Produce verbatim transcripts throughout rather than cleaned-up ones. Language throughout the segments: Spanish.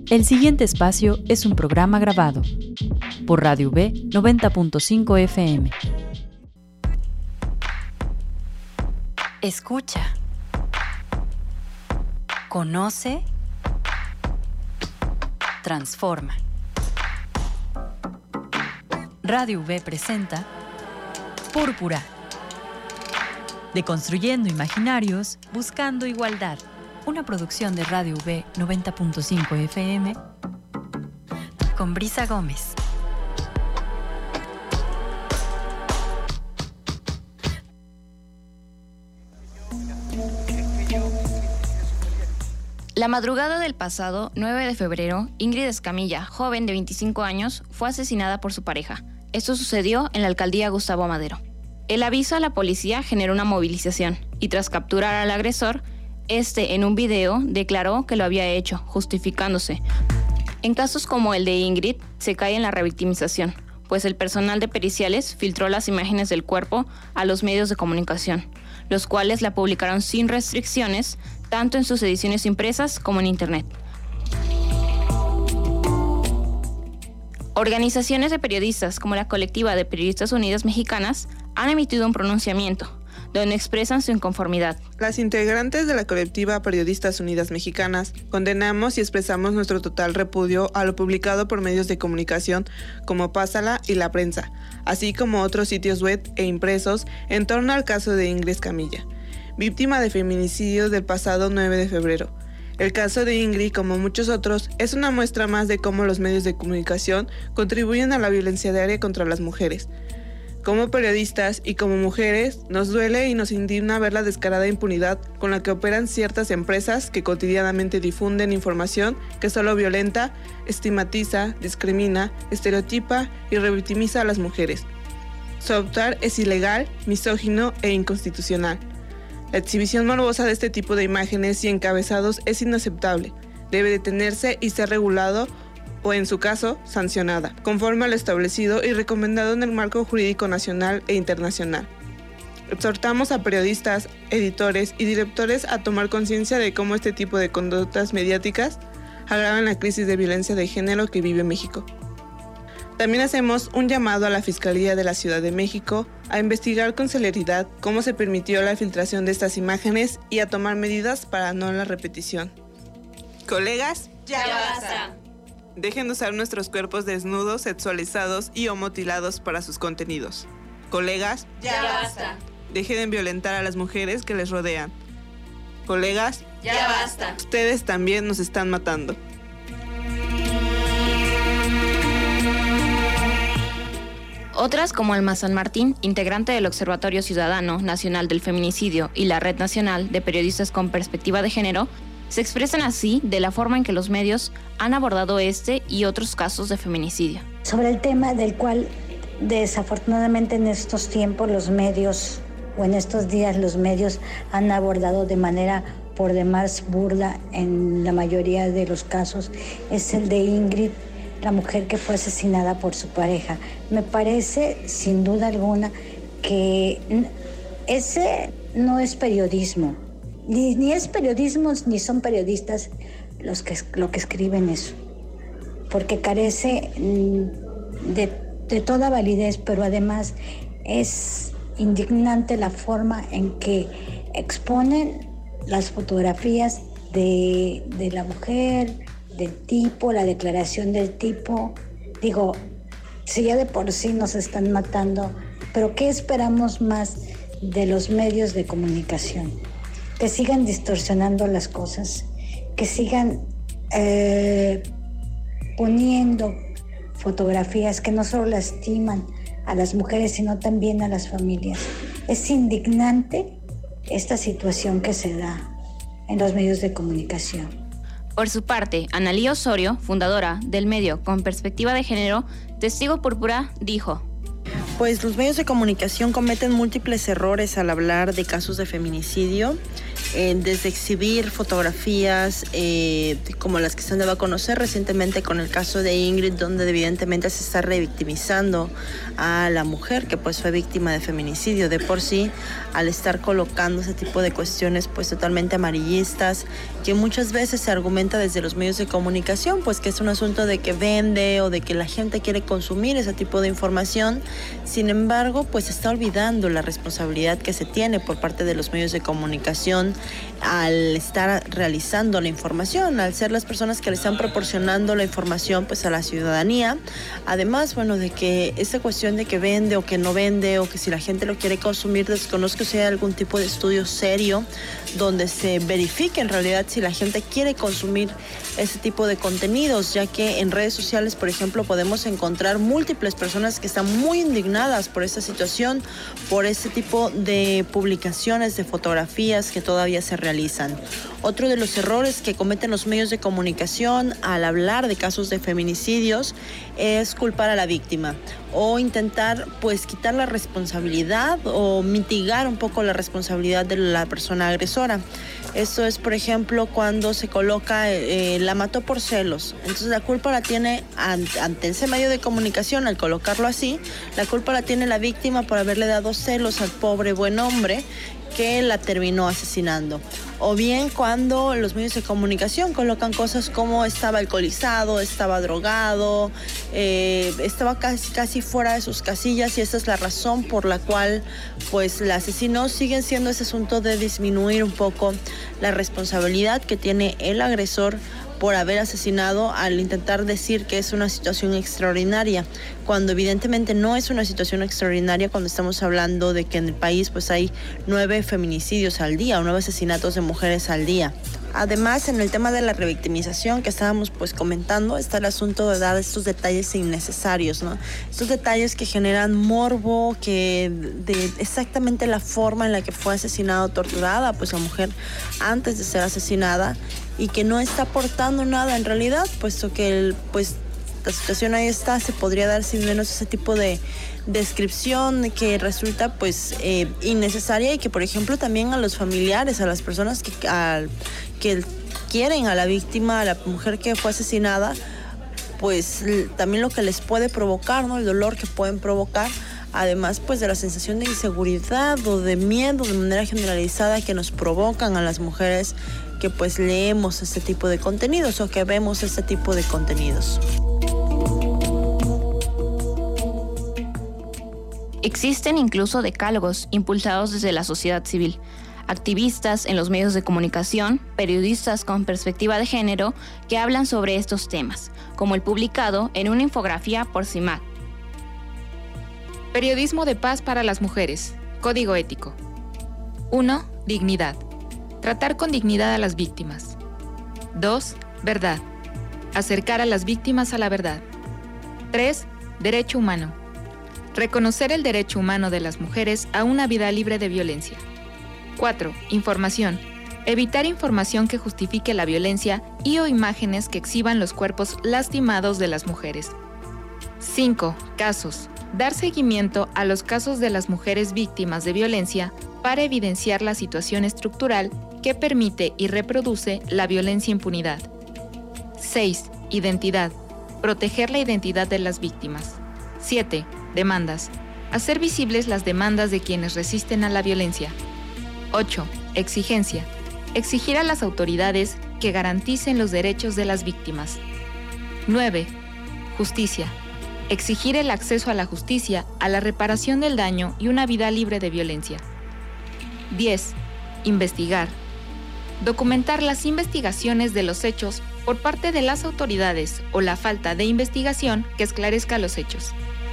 El siguiente espacio es un programa grabado por Radio V noventa punto cinco F M. Escucha. Conoce. Transforma. Radio V presenta Púrpura. Deconstruyendo imaginarios, buscando igualdad. Una producción de Radio V noventa punto cinco F M con Brisa Gómez. La madrugada del pasado nueve de febrero, Ingrid Escamilla, joven de veinticinco años, fue asesinada por su pareja. Esto sucedió en la alcaldía Gustavo Madero. El aviso a la policía generó una movilización y tras capturar al agresor, este en un video declaró que lo había hecho, justificándose. En casos como el de Ingrid, se cae en la revictimización, pues el personal de periciales filtró las imágenes del cuerpo a los medios de comunicación, los cuales la publicaron sin restricciones, tanto en sus ediciones impresas como en internet. Organizaciones de periodistas como la Colectiva de Periodistas Unidas Mexicanas han emitido un pronunciamiento donde expresan su inconformidad. Las integrantes de la Colectiva Periodistas Unidas Mexicanas condenamos y expresamos nuestro total repudio a lo publicado por medios de comunicación como Pásala y La Prensa, así como otros sitios web e impresos en torno al caso de Ingrid Escamilla, víctima de feminicidio del pasado nueve de febrero. El caso de Ingrid, como muchos otros, es una muestra más de cómo los medios de comunicación contribuyen a la violencia diaria contra las mujeres. Como periodistas y como mujeres, nos duele y nos indigna ver la descarada impunidad con la que operan ciertas empresas que cotidianamente difunden información que solo violenta, estigmatiza, discrimina, estereotipa y revictimiza a las mujeres. Su actuar es ilegal, misógino e inconstitucional. La exhibición morbosa de este tipo de imágenes y encabezados es inaceptable. Debe detenerse y ser regulado o, en su caso, sancionada, conforme a lo establecido y recomendado en el marco jurídico nacional e internacional. Exhortamos a periodistas, editores y directores a tomar conciencia de cómo este tipo de conductas mediáticas agravan la crisis de violencia de género que vive México. También hacemos un llamado a la Fiscalía de la Ciudad de México a investigar con celeridad cómo se permitió la filtración de estas imágenes y a tomar medidas para no la repetición. Colegas, ya basta. Dejen de usar nuestros cuerpos desnudos, sexualizados y o mutilados para sus contenidos. Colegas, ya basta. Dejen de violentar a las mujeres que les rodean. Colegas, ya basta. Ustedes también nos están matando. Otras, como Alma San Martín, integrante del Observatorio Ciudadano Nacional del Feminicidio y la Red Nacional de Periodistas con Perspectiva de Género, se expresan así de la forma en que los medios han abordado este y otros casos de feminicidio. Sobre el tema del cual, desafortunadamente en estos tiempos los medios, o en estos días los medios han abordado de manera por demás burda en la mayoría de los casos, es el de Ingrid, la mujer que fue asesinada por su pareja. Me parece, sin duda alguna, que ese no es periodismo. Ni, ni es periodismo, ni son periodistas los que, lo que escriben eso. Porque carece de, de toda validez, pero además es indignante la forma en que exponen las fotografías de, de la mujer, del tipo, la declaración del tipo. Digo, si ya de por sí nos están matando, pero ¿qué esperamos más de los medios de comunicación? Que sigan distorsionando las cosas, que sigan eh, poniendo fotografías que no solo lastiman a las mujeres, sino también a las familias. Es indignante esta situación que se da en los medios de comunicación. Por su parte, Analía Osorio, fundadora del medio Con Perspectiva de Género, Testigo Púrpura, dijo: Pues los medios de comunicación cometen múltiples errores al hablar de casos de feminicidio. eh, desde exhibir fotografías eh, como las que se han dado a conocer recientemente con el caso de Ingrid, donde evidentemente se está revictimizando a la mujer que pues fue víctima de feminicidio. De por sí, al estar colocando ese tipo de cuestiones pues totalmente amarillistas, que muchas veces se argumenta desde los medios de comunicación, pues que es un asunto de que vende o de que la gente quiere consumir ese tipo de información. Sin embargo, pues se está olvidando la responsabilidad que se tiene por parte de los medios de comunicación al estar realizando la información, al ser las personas que le están proporcionando la información pues a la ciudadanía. Además, bueno, de que esta cuestión de que vende o que no vende o que si la gente lo quiere consumir, desconozco si hay algún tipo de estudio serio donde se verifique en realidad si la gente quiere consumir ese tipo de contenidos, ya que en redes sociales, por ejemplo, podemos encontrar múltiples personas que están muy indignadas por esta situación, por este tipo de publicaciones, de fotografías que todavía se realizan. Otro de los errores que cometen los medios de comunicación al hablar de casos de feminicidios es culpar a la víctima o intentar pues quitar la responsabilidad o mitigar un poco la responsabilidad de la persona agresora. Esto es, por ejemplo, cuando se coloca eh, la mató por celos. Entonces la culpa la tiene ante, ante ese medio de comunicación, al colocarlo así, la culpa la tiene la víctima por haberle dado celos al pobre buen hombre que la terminó asesinando. O bien cuando los medios de comunicación colocan cosas como estaba alcoholizado, estaba drogado, eh, estaba casi, casi fuera de sus casillas, y esa es la razón por la cual pues la asesinó. Siguen siendo ese asunto de disminuir un poco la responsabilidad que tiene el agresor por haber asesinado, al intentar decir que es una situación extraordinaria, cuando evidentemente no es una situación extraordinaria cuando estamos hablando de que en el país pues hay nueve feminicidios al día o nueve asesinatos de mujeres al día. Además, en el tema de la revictimización que estábamos pues comentando, está el asunto de dar estos detalles innecesarios, ¿no? Estos detalles que generan morbo, que de exactamente la forma en la que fue asesinada o torturada pues la mujer antes de ser asesinada, y que no está aportando nada en realidad, puesto que el, pues la situación ahí está, se podría dar sin menos ese tipo de descripción que resulta pues eh, innecesaria, y que por ejemplo también a los familiares, a las personas que, a, que quieren a la víctima, a la mujer que fue asesinada, pues también lo que les puede provocar, ¿no? El dolor que pueden provocar, además pues de la sensación de inseguridad o de miedo de manera generalizada que nos provocan a las mujeres que pues leemos este tipo de contenidos o que vemos este tipo de contenidos. Existen incluso decálogos impulsados desde la sociedad civil, activistas en los medios de comunicación, periodistas con perspectiva de género que hablan sobre estos temas, como el publicado en una infografía por CIMAC. Periodismo de paz para las mujeres. Código ético. uno. Dignidad. Tratar con dignidad a las víctimas. dos. Verdad. Acercar a las víctimas a la verdad. tres. Derecho humano. Reconocer el derecho humano de las mujeres a una vida libre de violencia. cuatro. Información. Evitar información que justifique la violencia y o imágenes que exhiban los cuerpos lastimados de las mujeres. cinco. Casos. Dar seguimiento a los casos de las mujeres víctimas de violencia para evidenciar la situación estructural que permite y reproduce la violencia e impunidad. seis. Identidad. Proteger la identidad de las víctimas. siete. Demandas. Hacer visibles las demandas de quienes resisten a la violencia. ocho. Exigencia. Exigir a las autoridades que garanticen los derechos de las víctimas. nueve. Justicia. Exigir el acceso a la justicia, a la reparación del daño y una vida libre de violencia. diez. Investigar. Documentar las investigaciones de los hechos por parte de las autoridades o la falta de investigación que esclarezca los hechos.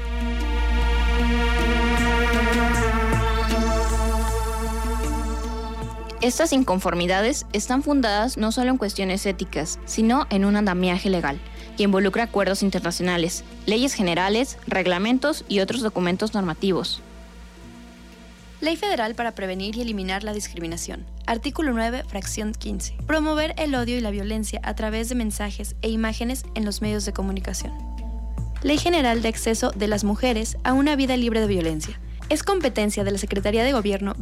Estas inconformidades están fundadas no solo en cuestiones éticas, sino en un andamiaje legal, que involucra acuerdos internacionales, leyes generales, reglamentos y otros documentos normativos. Ley Federal para Prevenir y Eliminar la Discriminación. Artículo nueve, fracción quince. Promover el odio y la violencia a través de mensajes e imágenes en los medios de comunicación. Ley General de Acceso de las Mujeres a una Vida Libre de Violencia. Es competencia de la Secretaría de Gobierno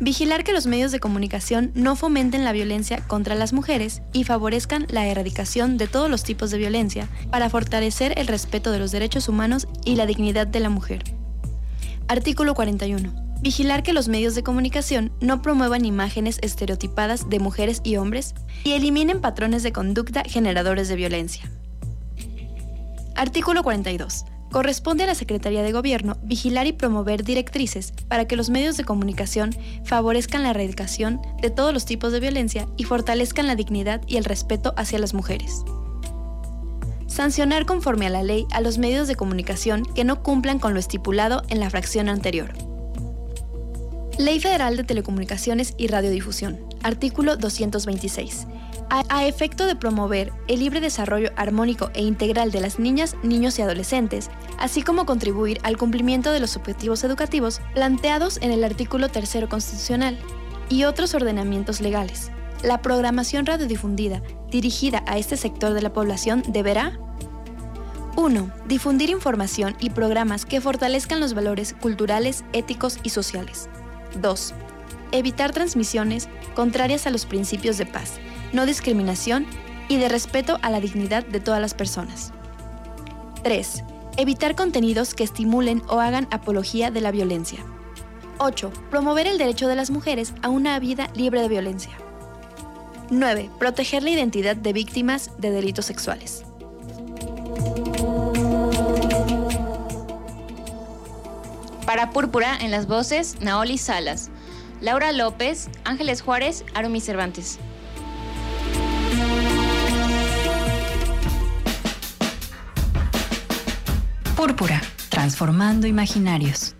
Vigilar que los medios de comunicación no fomenten la violencia contra las mujeres y favorezcan la erradicación de todos los tipos de violencia para fortalecer el respeto de los derechos humanos y la dignidad de la mujer. Artículo cuarenta y uno. Vigilar que los medios de comunicación no promuevan imágenes estereotipadas de mujeres y hombres y eliminen patrones de conducta generadores de violencia. Artículo cuarenta y dos. Corresponde a la Secretaría de Gobierno vigilar y promover directrices para que los medios de comunicación favorezcan la erradicación de todos los tipos de violencia y fortalezcan la dignidad y el respeto hacia las mujeres. Sancionar conforme a la ley a los medios de comunicación que no cumplan con lo estipulado en la fracción anterior. Ley Federal de Telecomunicaciones y Radiodifusión, artículo doscientos veintiséis. A, a efecto de promover el libre desarrollo armónico e integral de las niñas, niños y adolescentes, así como contribuir al cumplimiento de los objetivos educativos planteados en el artículo tercero constitucional y otros ordenamientos legales. La programación radiodifundida dirigida a este sector de la población deberá: uno. Difundir información y programas que fortalezcan los valores culturales, éticos y sociales. dos. Evitar transmisiones contrarias a los principios de paz, no discriminación y de respeto a la dignidad de todas las personas. tres. Evitar contenidos que estimulen o hagan apología de la violencia. ocho. Promover el derecho de las mujeres a una vida libre de violencia. nueve. Proteger la identidad de víctimas de delitos sexuales. Para Púrpura, en las voces, Naoli Salas, Laura López, Ángeles Juárez, Arumi Cervantes. Púrpura, transformando imaginarios.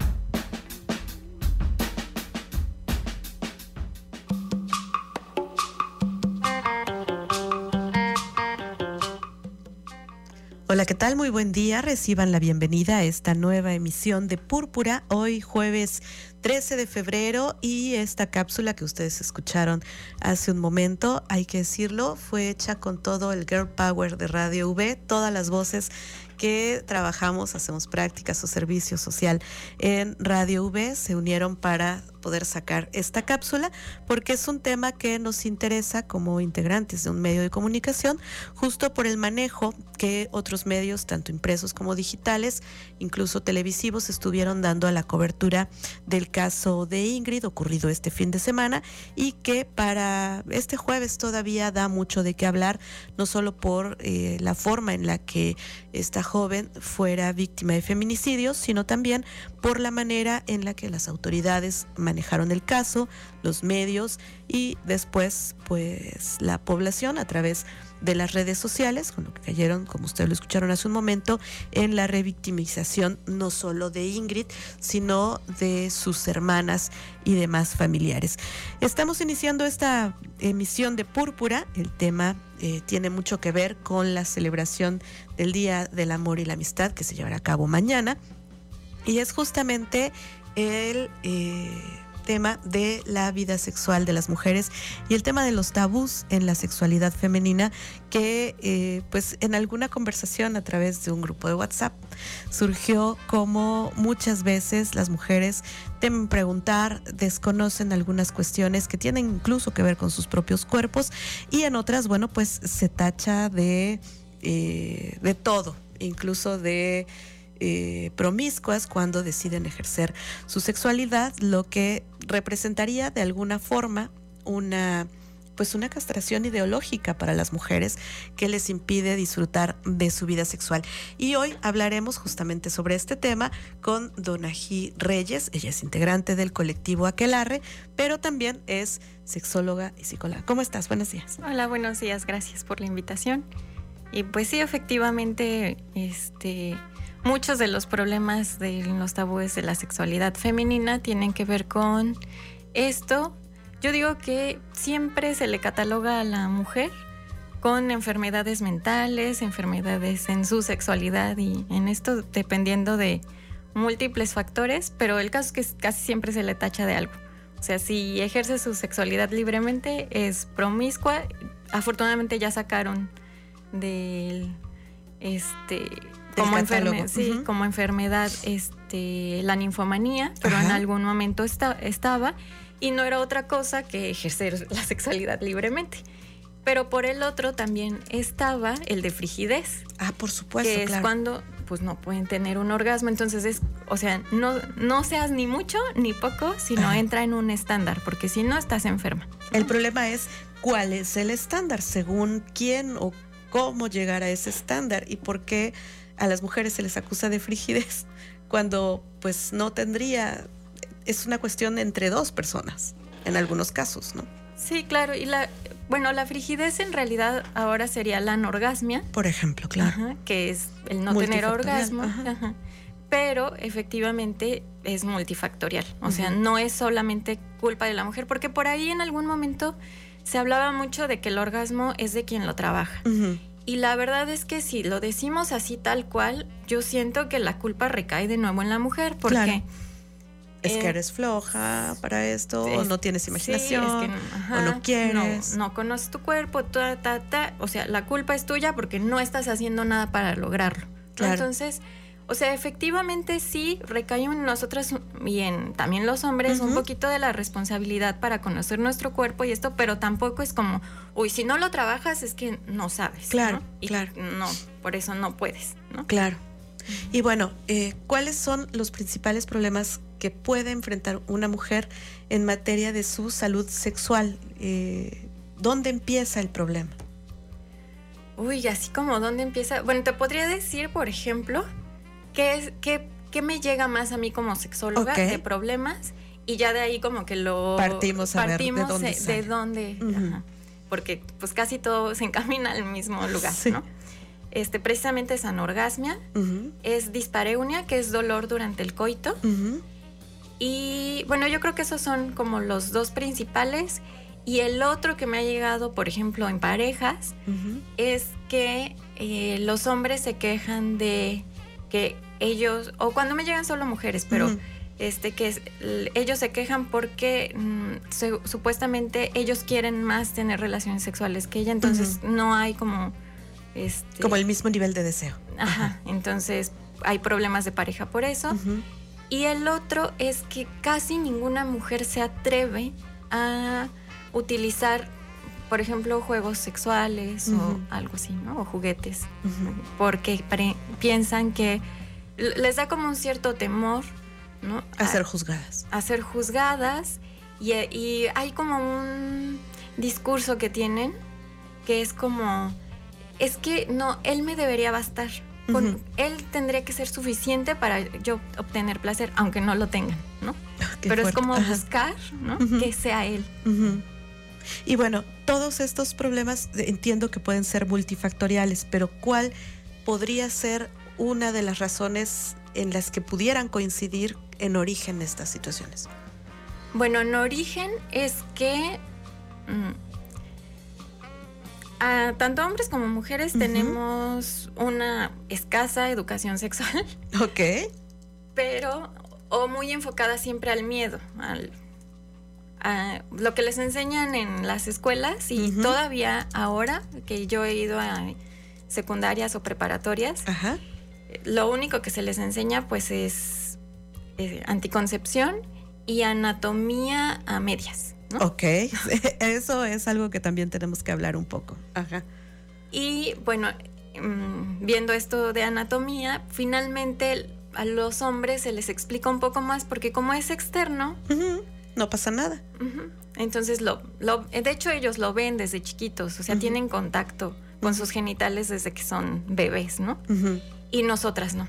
Hola, ¿qué tal? Muy buen día. Reciban la bienvenida a esta nueva emisión de Púrpura, hoy jueves trece de febrero, y esta cápsula que ustedes escucharon hace un momento, hay que decirlo, fue hecha con todo el Girl Power de Radio V, todas las voces que trabajamos, hacemos prácticas o servicio social en Radio V, se unieron para poder sacar esta cápsula, porque es un tema que nos interesa como integrantes de un medio de comunicación, justo por el manejo que otros medios, tanto impresos como digitales, incluso televisivos, estuvieron dando a la cobertura del caso de Ingrid, ocurrido este fin de semana, y que para este jueves todavía da mucho de qué hablar, no solo por eh, la forma en la que esta joven fuera víctima de feminicidios, sino también por la manera en la que las autoridades manejaron el caso, los medios y después pues la población a través de las redes sociales, con lo que cayeron, como ustedes lo escucharon hace un momento, en la revictimización no solo de Ingrid, sino de sus hermanas y demás familiares. Estamos iniciando esta emisión de Púrpura. El tema eh, tiene mucho que ver con la celebración del Día del Amor y la Amistad, que se llevará a cabo mañana, y es justamente el eh, tema de la vida sexual de las mujeres y el tema de los tabús en la sexualidad femenina, que eh, pues en alguna conversación a través de un grupo de WhatsApp surgió como muchas veces las mujeres temen preguntar, desconocen algunas cuestiones que tienen incluso que ver con sus propios cuerpos, y en otras, bueno, pues se tacha de, eh, de todo, incluso de Eh, promiscuas cuando deciden ejercer su sexualidad, lo que representaría de alguna forma una pues una castración ideológica para las mujeres que les impide disfrutar de su vida sexual. Y hoy hablaremos justamente sobre este tema con Donají Reyes. Ella es integrante del colectivo Aquelarre, pero también es sexóloga y psicóloga. ¿Cómo estás? Buenos días. Hola, buenos días. Gracias por la invitación. Y pues sí, efectivamente, este... muchos de los problemas de los tabúes de la sexualidad femenina tienen que ver con esto. Yo digo que siempre se le cataloga a la mujer con enfermedades mentales, enfermedades en su sexualidad, y en esto dependiendo de múltiples factores, pero el caso es que casi siempre se le tacha de algo. O sea, si ejerce su sexualidad libremente, es promiscua. Afortunadamente ya sacaron del... este... Como, enferme, sí, uh-huh. como enfermedad este, la ninfomanía, pero ajá, en algún momento esta, estaba y no era otra cosa que ejercer la sexualidad libremente. Pero por el otro también estaba el de frigidez. Ah, por supuesto, que es claro. cuando pues no pueden tener un orgasmo. Entonces es, o sea, no, no seas ni mucho ni poco, sino Ajá. entra en un estándar, porque si no estás enferma. El problema es cuál es el estándar, según quién o cómo llegar a ese estándar y por qué a las mujeres se les acusa de frigidez cuando pues no tendría, es una cuestión entre dos personas en algunos casos, ¿no? Sí, claro, y la, bueno, la frigidez en realidad ahora sería la anorgasmia. Por ejemplo, claro. Ajá, que es el no tener Multifactorial, orgasmo. ajá. Ajá. Pero efectivamente es multifactorial. O Ujú. sea, no es solamente culpa de la mujer, porque por ahí en algún momento se hablaba mucho de que el orgasmo es de quien lo trabaja. Uh-huh. Y la verdad es que si lo decimos así tal cual, yo siento que la culpa recae de nuevo en la mujer, porque... Claro. Es eh, que eres floja para esto, o es- no tienes sí, imaginación, es que, ajá, o no quieres. No, no conoces tu cuerpo, ta, ta, ta. O sea, la culpa es tuya porque no estás haciendo nada para lograrlo. ¿no? Claro. Entonces, o sea, efectivamente sí recae en nosotras y en también los hombres Ujú. un poquito de la responsabilidad para conocer nuestro cuerpo y esto, pero tampoco es como, uy, si no lo trabajas es que no sabes. Claro, ¿no? Y claro. no, por eso no puedes, ¿no? Claro. Y bueno, eh, ¿cuáles son los principales problemas que puede enfrentar una mujer en materia de su salud sexual? Eh, ¿Dónde empieza el problema? Uy, así como dónde empieza. Bueno, te podría decir, por ejemplo, qué es, qué, qué me llega más a mí como sexóloga Ok. de problemas, y ya de ahí como que lo Partimos a ver de partimos dónde de, sale. de dónde, Ujú. ajá, porque pues casi todo se encamina al mismo lugar, Sí. ¿no? Este, precisamente es anorgasmia, Uh-huh, es dispareunia, que es dolor durante el coito, uh-huh. y bueno, yo creo que esos son como los dos principales. Y el otro que me ha llegado, por ejemplo, en parejas, Uh-huh. es que eh, los hombres se quejan de que ellos, o cuando me llegan solo mujeres, pero Ujú. este que es- l- ellos se quejan porque mm, se- supuestamente ellos quieren más tener relaciones sexuales que ella, entonces no hay como este Como el mismo nivel de deseo. ajá, entonces hay problemas de pareja por eso. Uh-huh. Y el otro es que casi ninguna mujer se atreve a utilizar, por ejemplo, juegos sexuales Ujú. o algo así, ¿no? O juguetes, Ujú. porque pre- piensan que l- les da como un cierto temor, ¿no? A ser juzgadas. a ser juzgadas, y, y hay como un discurso que tienen que es como, es que no, él me debería bastar. Con, Ujú. Él tendría que ser suficiente para yo obtener placer, aunque no lo tengan, ¿no? Qué Pero fuerte. es como Ajá. buscar, ¿no? Ujú. Que sea él. Ujú. Y bueno, todos estos problemas eh, entiendo que pueden ser multifactoriales, pero ¿cuál podría ser una de las razones en las que pudieran coincidir en origen estas situaciones? Bueno, en origen es que mm, a tanto hombres como mujeres Ujú. tenemos una escasa educación sexual, Ok. pero o muy enfocada siempre al miedo, al a lo que les enseñan en las escuelas, y Ujú. todavía ahora que yo he ido a secundarias o preparatorias, Ajá. lo único que se les enseña pues es, eh, anticoncepción y anatomía a medias, ¿no? Ok. Eso es algo que también tenemos que hablar un poco. Ajá. Y bueno, mm, viendo esto de anatomía, finalmente a los hombres se les explica un poco más, porque como es externo, Ujú. No pasa nada. ujú, entonces lo, lo, de hecho ellos lo ven desde chiquitos, o sea, Ujú. tienen contacto con sus genitales desde que son bebés, ¿no? Ujú. Y nosotras no.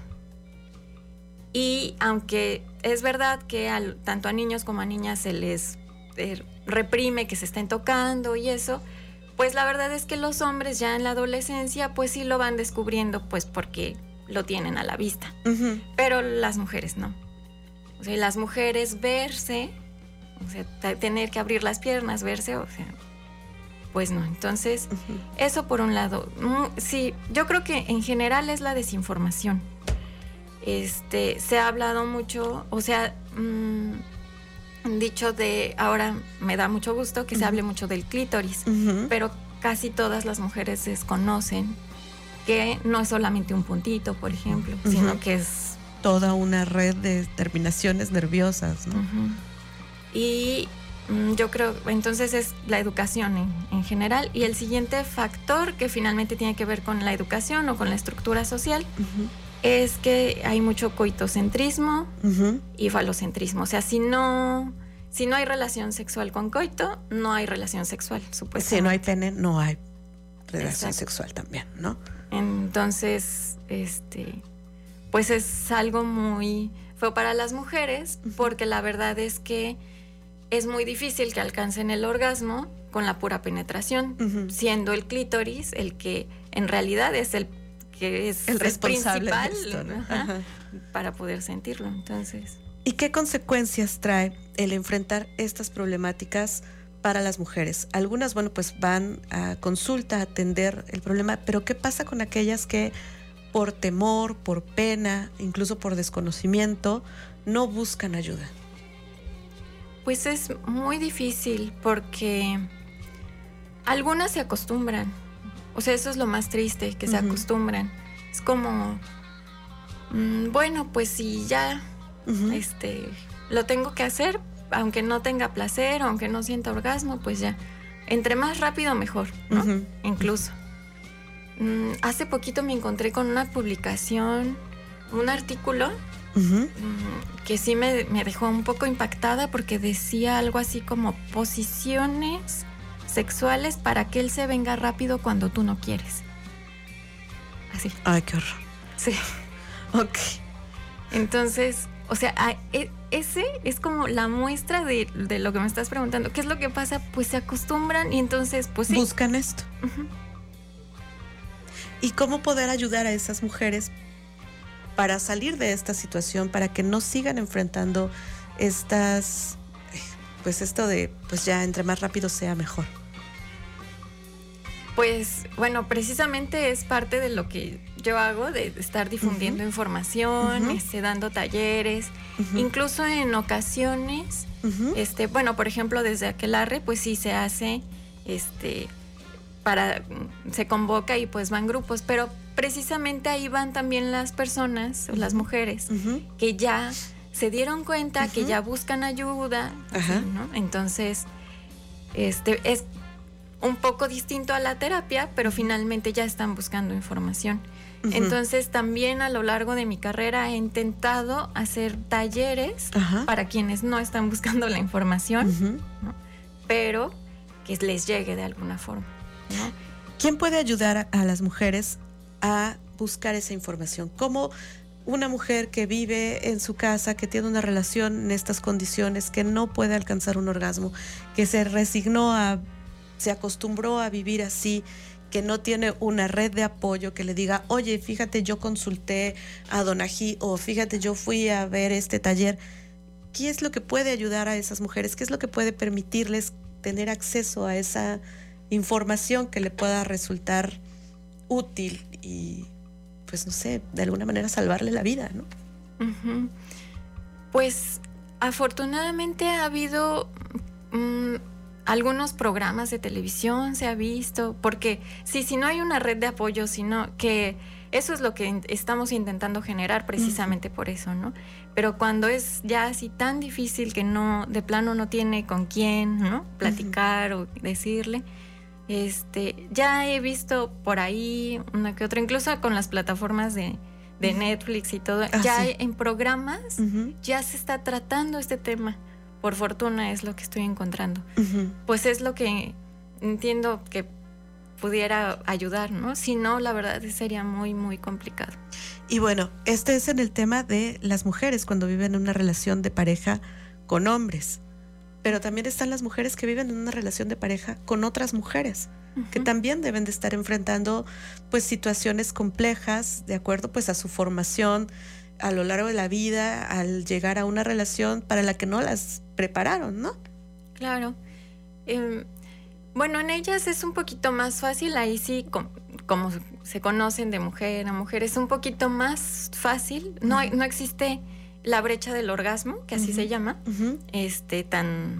Y aunque es verdad que al- tanto a niños como a niñas se les eh, reprime que se estén tocando y eso, pues la verdad es que los hombres ya en la adolescencia pues sí lo van descubriendo, pues porque lo tienen a la vista, Ujú. pero las mujeres no. O sea, las mujeres verse, o sea, t- tener que abrir las piernas, verse, o sea, pues no. Entonces, Ujú. eso por un lado. Mm, Sí, yo creo que en general es la desinformación. Este, se ha hablado mucho, o sea, mm, dicho de, ahora me da mucho gusto que se Ujú. hable mucho del clítoris, Ujú. pero casi todas las mujeres desconocen que no es solamente un puntito, por ejemplo, Ujú. sino que es... Toda una red de terminaciones nerviosas, ¿no? Ujú. Y Yo creo, entonces es la educación en, en general. Y el siguiente factor que finalmente tiene que ver con la educación o con la estructura social uh-huh. es que hay mucho coitocentrismo uh-huh. y falocentrismo. O sea, si no, si no hay relación sexual con coito, no hay relación sexual, supuestamente. Si no hay pene, no hay relación Exacto. sexual también, ¿no? Entonces, este, pues es algo muy feo para las mujeres, uh-huh. porque la verdad es que es muy difícil que alcancen el orgasmo con la pura penetración, uh-huh. siendo el clítoris el que en realidad es el que es el responsable principal de esto, ¿no? ajá, ajá. para poder sentirlo. Entonces, ¿y qué consecuencias trae el enfrentar estas problemáticas para las mujeres? Algunas, bueno, pues van a consulta a atender el problema, pero ¿qué pasa con aquellas que por temor, por pena, incluso por desconocimiento, no buscan ayuda? Pues es muy difícil porque algunas se acostumbran. O sea, eso es lo más triste, que uh-huh. se acostumbran. Es como, mmm, bueno, pues si ya uh-huh. este, lo tengo que hacer, aunque no tenga placer, aunque no sienta orgasmo, pues ya. Entre más rápido, mejor, ¿no? Uh-huh. Incluso. Mm, hace poquito me encontré con una publicación, un artículo, Uh-huh. que sí me, me dejó un poco impactada porque decía algo así como posiciones sexuales para que él se venga rápido cuando tú no quieres. Así. Ay, qué horror. Sí. Ok. Entonces, o sea, ese es como la muestra de, de lo que me estás preguntando. ¿Qué es lo que pasa? Pues se acostumbran y entonces, pues sí. Buscan esto. Uh-huh. ¿Y cómo poder ayudar a esas mujeres para salir de esta situación, para que no sigan enfrentando estas, pues esto de, pues ya entre más rápido sea mejor? Pues bueno, precisamente es parte de lo que yo hago, de estar difundiendo uh-huh. información, uh-huh. este, dando talleres, uh-huh. incluso en ocasiones, uh-huh. este, bueno, por ejemplo, desde Aquelarre, pues sí se hace, este, para, se convoca y pues van grupos, pero precisamente ahí van también las personas, uh-huh. las mujeres, uh-huh. que ya se dieron cuenta, uh-huh. que ya buscan ayuda, uh-huh. así, ¿no? Entonces, este, es un poco distinto a la terapia, pero finalmente ya están buscando información. Uh-huh. Entonces, también a lo largo de mi carrera he intentado hacer talleres uh-huh. para quienes no están buscando la información, uh-huh. ¿no? Pero que les llegue de alguna forma, ¿no? ¿Quién puede ayudar a, a las mujeres a buscar esa información? ¿Cómo una mujer que vive en su casa, que tiene una relación en estas condiciones, que no puede alcanzar un orgasmo, que se resignó a, se acostumbró a vivir así, que no tiene una red de apoyo que le diga, oye, fíjate, yo consulté a Donají, o fíjate, yo fui a ver este taller? ¿Qué es lo que puede ayudar a esas mujeres? ¿Qué es lo que puede permitirles tener acceso a esa información que le pueda resultar útil y, pues no sé, de alguna manera salvarle la vida, ¿no? Uh-huh. Pues afortunadamente ha habido um, algunos programas de televisión, se ha visto, porque sí, si no hay una red de apoyo, sino que eso es lo que in- estamos intentando generar precisamente uh-huh. por eso, ¿no? Pero cuando es ya así tan difícil que no, de plano no tiene con quién, ¿no? Platicar uh-huh. o decirle, Este, ya he visto por ahí una que otra, incluso con las plataformas de, de uh-huh. Netflix y todo, ah, ya sí. en programas uh-huh. ya se está tratando este tema. Por fortuna es lo que estoy encontrando. Uh-huh. Pues es lo que entiendo que pudiera ayudar, ¿no? Si no, la verdad sería muy, muy complicado. Y bueno, este es en el tema de las mujeres cuando viven en una relación de pareja con hombres. Pero también están las mujeres que viven en una relación de pareja con otras mujeres, uh-huh. que también deben de estar enfrentando pues situaciones complejas de acuerdo pues a su formación a lo largo de la vida, al llegar a una relación para la que no las prepararon, ¿no? Claro. Eh, bueno, en ellas es un poquito más fácil, ahí sí, com- como se conocen de mujer a mujer, es un poquito más fácil, uh-huh. no, hay, no existe la brecha del orgasmo, que así uh-huh. se llama, uh-huh. este, tan,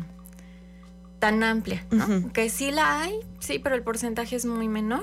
tan amplia, ¿no? Uh-huh. Que sí la hay, sí, pero el porcentaje es muy menor.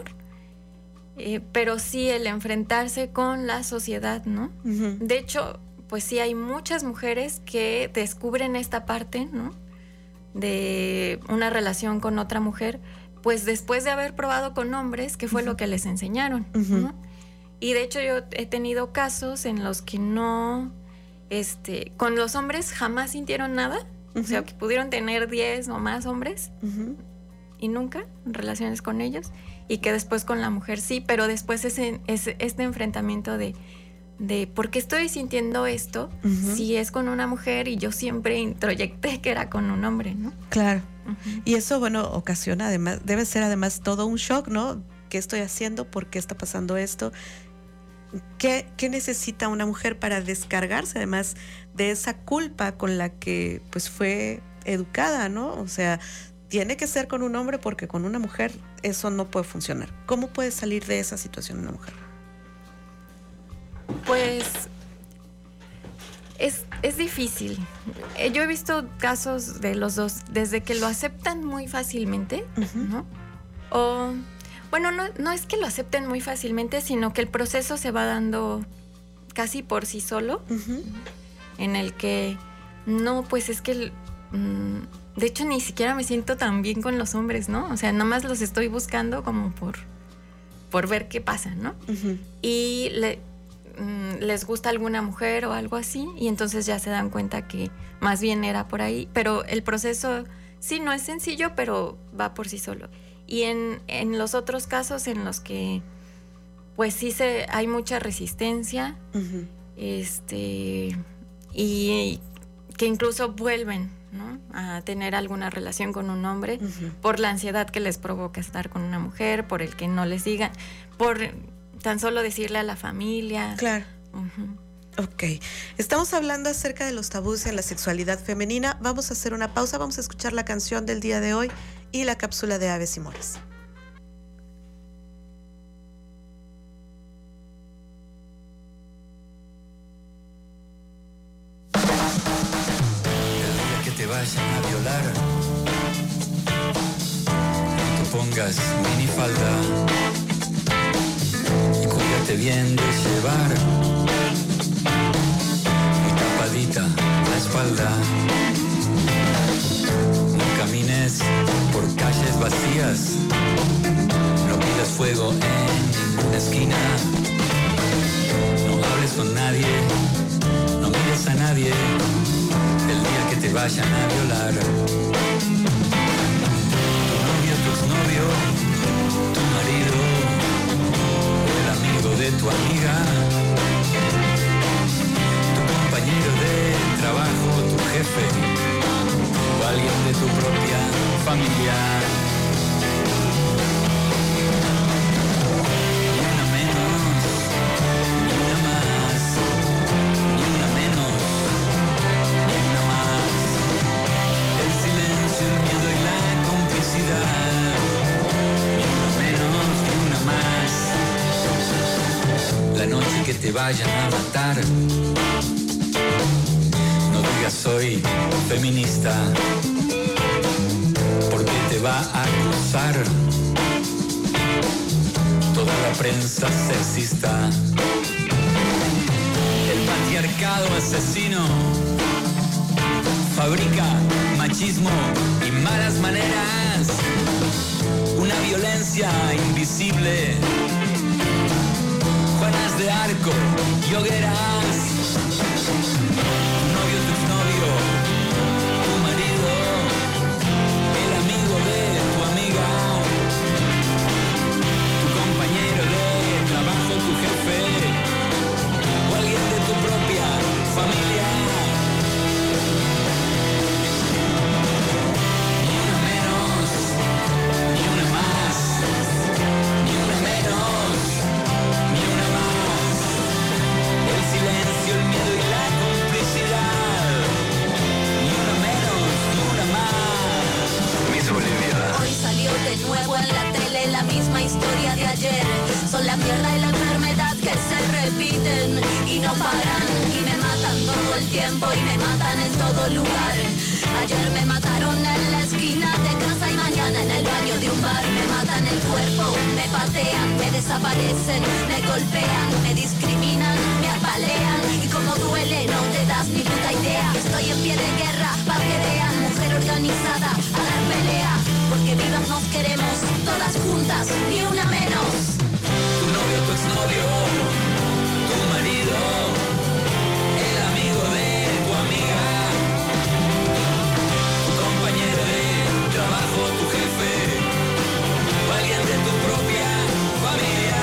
Eh, pero sí el enfrentarse con la sociedad, ¿no? Uh-huh. De hecho, pues sí hay muchas mujeres que descubren esta parte, ¿no? de una relación con otra mujer, pues después de haber probado con hombres, ¿qué fue uh-huh. lo que les enseñaron? Uh-huh. ¿no? Y de hecho yo he tenido casos en los que no, este, con los hombres jamás sintieron nada, uh-huh. o sea, que pudieron tener diez o más hombres uh-huh. y nunca relaciones con ellos, y que después con la mujer sí, pero después ese, ese, este enfrentamiento de, de ¿por qué estoy sintiendo esto uh-huh. si es con una mujer y yo siempre introyecté que era con un hombre, ¿no? Claro. Uh-huh. Y eso, bueno, ocasiona además, debe ser además todo un shock, ¿no? ¿Qué estoy haciendo? ¿Por qué está pasando esto? ¿Qué, qué necesita una mujer para descargarse además de esa culpa con la que pues fue educada, ¿no? O sea, tiene que ser con un hombre porque con una mujer eso no puede funcionar. ¿Cómo puede salir de esa situación una mujer? Pues es, es difícil. Yo he visto casos de los dos, desde que lo aceptan muy fácilmente, uh-huh. ¿no? O, bueno, no, no es que lo acepten muy fácilmente, sino que el proceso se va dando casi por sí solo, uh-huh. en el que, no, pues es que, mmm, de hecho, ni siquiera me siento tan bien con los hombres, ¿no? O sea, nomás los estoy buscando como por, por ver qué pasa, ¿no? Uh-huh. Y le... les gusta alguna mujer o algo así, y entonces ya se dan cuenta que más bien era por ahí, pero el proceso sí no es sencillo, pero va por sí solo. Y en, en los otros casos en los que pues sí se, hay mucha resistencia, uh-huh. este, y que incluso vuelven, ¿no?, a tener alguna relación con un hombre, uh-huh. por la ansiedad que les provoca estar con una mujer, por el que no les digan, por tan solo decirle a la familia. Claro. Uh-huh. Ok. Estamos hablando acerca de los tabús en la sexualidad femenina. Vamos a hacer una pausa, vamos a escuchar la canción del día de hoy y la cápsula de Aves y Mores. El día que te vayan a violar, no te pongas minifalda. Cuídate bien de llevar muy tapadita la espalda. No camines por calles vacías, no pidas fuego en ninguna esquina. No hables con nadie, no mires a nadie el día que te vayan a violar. Tu novio, tu exnovio, tu marido, de tu amiga, tu compañero de trabajo, tu jefe o alguien de tu propia familia. Ni una menos, ni una más, ni una menos, ni una más. El silencio, el miedo y la complicidad. Ni una menos, ni una más. La noche que te vayan a matar, no digas soy feminista, porque te va a acusar toda la prensa sexista. El patriarcado asesino fabrica machismo y malas maneras, una violencia invisible. Juanas de arco y hogueras. Tu novio, tu exnovio, tu marido, el amigo de tu amiga, tu compañero de trabajo, tu jefe o alguien de tu propia familia. Ni una menos, ni una más, ni una menos, ni una más. El silencio, el miedo y la complicidad. Ni una menos, ni una más. Miss Bolivia. Hoy salió de nuevo en la tele la misma historia de ayer. Son la tierra y la enfermedad que se repiten y no paran. Y me matan todo el tiempo y me matan en todo lugar. Ayer me mataron en la esquina de casa y mañana en el baño de un bar. Me matan el cuerpo, me patean, me desaparecen, me golpean, me discriminan, me apalean. Y como duele no te das ni puta idea. Estoy en pie de guerra para que vean, mujer organizada, queremos, todas juntas, ni una menos. Tu novio, tu exnovio, tu marido, el amigo de tu amiga, tu compañero de trabajo, tu jefe, o alguien de tu propia familia.